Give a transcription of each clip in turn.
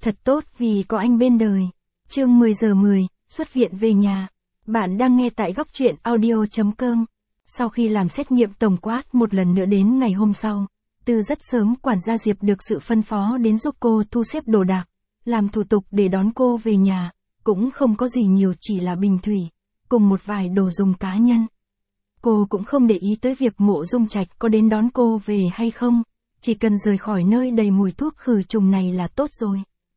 thật tốt vì có anh bên đời. Chương 10 giờ 10, xuất viện về nhà. Bạn đang nghe tại góc truyện audio.com. Sau khi làm xét nghiệm tổng quát một lần nữa đến ngày hôm sau, từ rất sớm quản gia Diệp được sự phân phó đến giúp cô thu xếp đồ đạc, làm thủ tục để đón cô về nhà, cũng không có gì nhiều, chỉ là bình thủy, cùng một vài đồ dùng cá nhân. Cô cũng không để ý tới việc Mộ Dung Trạch có đến đón cô về hay không, chỉ cần rời khỏi nơi đầy mùi thuốc khử trùng này là tốt rồi.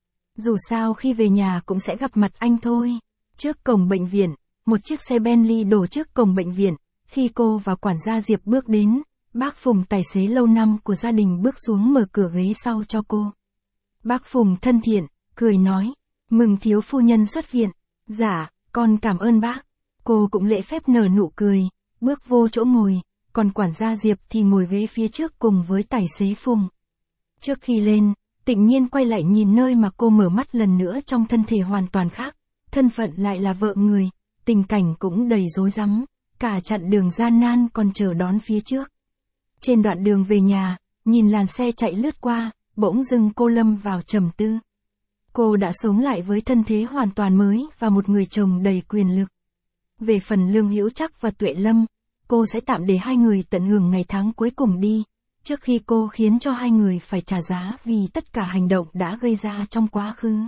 Dù sao khi về nhà cũng sẽ gặp mặt anh thôi. Trước cổng bệnh viện, một chiếc xe Bentley đổ trước cổng bệnh viện, khi cô và quản gia Diệp bước đến, bác Phùng tài xế lâu năm của gia đình bước xuống mở cửa ghế sau cho cô. Bác Phùng thân thiện, cười nói, mừng thiếu phu nhân xuất viện. Dạ, con cảm ơn bác. Cô cũng lễ phép nở nụ cười, bước vô chỗ ngồi, còn quản gia Diệp thì ngồi ghế phía trước cùng với tài xế Phùng. Trước khi lên, Tịnh Nhiên quay lại nhìn nơi mà cô mở mắt lần nữa trong thân thể hoàn toàn khác, thân phận lại là vợ người, tình cảnh cũng đầy rối rắm, cả chặng đường gian nan còn chờ đón phía trước. Trên đoạn đường về nhà, nhìn làn xe chạy lướt qua, bỗng dưng cô lâm vào trầm tư. Cô đã sống lại với thân thế hoàn toàn mới và một người chồng đầy quyền lực. Về phần Lương Hữu Trác và Tuệ Lâm, cô sẽ tạm để hai người tận hưởng ngày tháng cuối cùng đi, trước khi cô khiến cho hai người phải trả giá vì tất cả hành động đã gây ra trong quá khứ.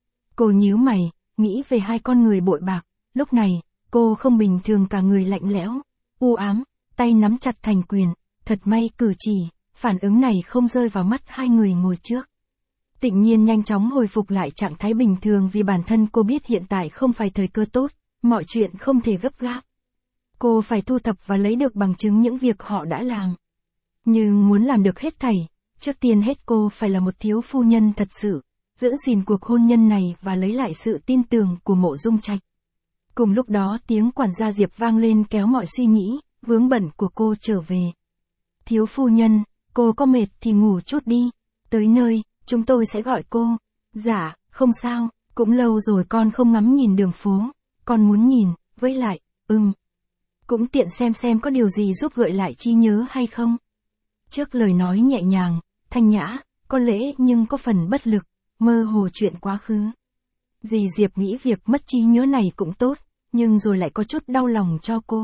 Cô nhíu mày, nghĩ về hai con người bội bạc, lúc này, cô không bình thường, cả người lạnh lẽo, u ám, tay nắm chặt thành quyền, thật may cử chỉ, phản ứng này không rơi vào mắt hai người ngồi trước. Tịnh Nhiên nhanh chóng hồi phục lại trạng thái bình thường vì bản thân cô biết hiện tại không phải thời cơ tốt, mọi chuyện không thể gấp gáp. Cô phải thu thập và lấy được bằng chứng những việc họ đã làm. Nhưng muốn làm được hết thảy, trước tiên hết cô phải là một thiếu phu nhân thật sự, giữ gìn cuộc hôn nhân này và lấy lại sự tin tưởng của Mộ Dung Trạch. Cùng lúc đó tiếng quản gia Diệp vang lên kéo mọi suy nghĩ, vướng bận của cô trở về. Thiếu phu nhân, cô có mệt thì ngủ chút đi, tới nơi, chúng tôi sẽ gọi cô. Dạ, không sao, cũng lâu rồi con không ngắm nhìn đường phố, con muốn nhìn, với lại, cũng tiện xem có điều gì giúp gợi lại trí nhớ hay không. Trước lời nói nhẹ nhàng, thanh nhã, có lễ nhưng có phần bất lực, mơ hồ chuyện quá khứ. Dì Diệp nghĩ việc mất trí nhớ này cũng tốt, nhưng rồi lại có chút đau lòng cho cô.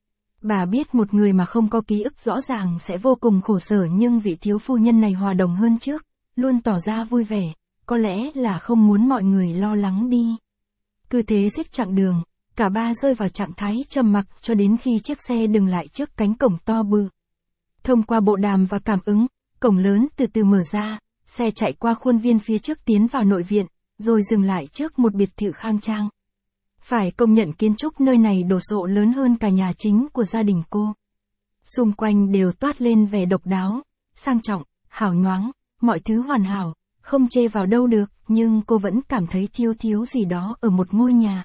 Bà biết một người mà không có ký ức rõ ràng sẽ vô cùng khổ sở, nhưng vị thiếu phu nhân này hòa đồng hơn trước, luôn tỏ ra vui vẻ, có lẽ là không muốn mọi người lo lắng đi. Cứ thế xiết chặng đường, cả ba rơi vào trạng thái trầm mặc cho đến khi chiếc xe dừng lại trước cánh cổng to bự. Thông qua bộ đàm và cảm ứng, cổng lớn từ từ mở ra, xe chạy qua khuôn viên phía trước tiến vào nội viện, rồi dừng lại trước một biệt thự khang trang. Phải công nhận kiến trúc nơi này đồ sộ lớn hơn cả nhà chính của gia đình cô. Xung quanh đều toát lên vẻ độc đáo, sang trọng, hào nhoáng, mọi thứ hoàn hảo, không chê vào đâu được, nhưng cô vẫn cảm thấy thiếu gì đó ở một ngôi nhà.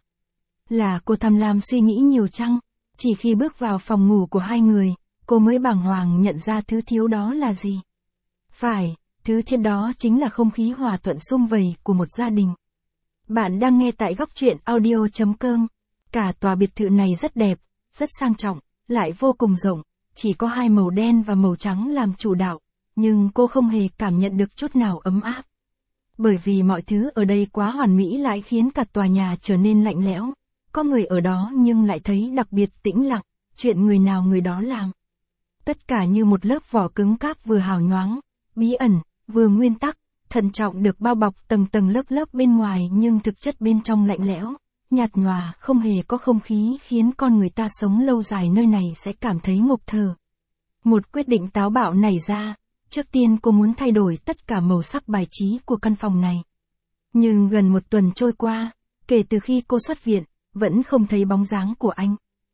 Là cô tham lam suy nghĩ nhiều chăng? Chỉ khi bước vào phòng ngủ của hai người, cô mới bàng hoàng nhận ra thứ thiếu đó là gì. Phải, thứ thiếu đó chính là không khí hòa thuận sum vầy của một gia đình. Bạn đang nghe tại góc truyện audio.com. Cả tòa biệt thự này rất đẹp, rất sang trọng, lại vô cùng rộng, chỉ có hai màu đen và màu trắng làm chủ đạo, nhưng cô không hề cảm nhận được chút nào ấm áp. Bởi vì mọi thứ ở đây quá hoàn mỹ lại khiến cả tòa nhà trở nên lạnh lẽo. Có người ở đó nhưng lại thấy đặc biệt tĩnh lặng, chuyện người nào người đó làm. Tất cả như một lớp vỏ cứng cáp, vừa hào nhoáng, bí ẩn, vừa nguyên tắc, thận trọng được bao bọc tầng lớp bên ngoài, nhưng thực chất bên trong lạnh lẽo, nhạt nhòa, không hề có không khí, khiến con người ta sống lâu dài nơi này sẽ cảm thấy ngộp thở. Một quyết định táo bạo nảy ra, trước tiên cô muốn thay đổi tất cả màu sắc bài trí của căn phòng này. Nhưng gần một tuần trôi qua, kể từ khi cô xuất viện, vẫn không thấy bóng dáng của anh.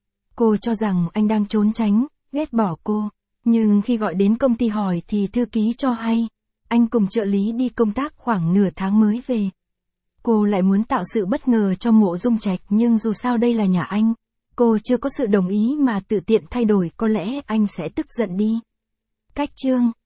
Cô cho rằng anh đang trốn tránh, ghét bỏ cô, nhưng khi gọi đến công ty hỏi thì thư ký cho hay, anh cùng trợ lý đi công tác khoảng nửa tháng mới về. Cô lại muốn tạo sự bất ngờ cho Mộ Dung Trạch, nhưng dù sao đây là nhà anh, cô chưa có sự đồng ý mà tự tiện thay đổi, có lẽ anh sẽ tức giận đi. Cách chương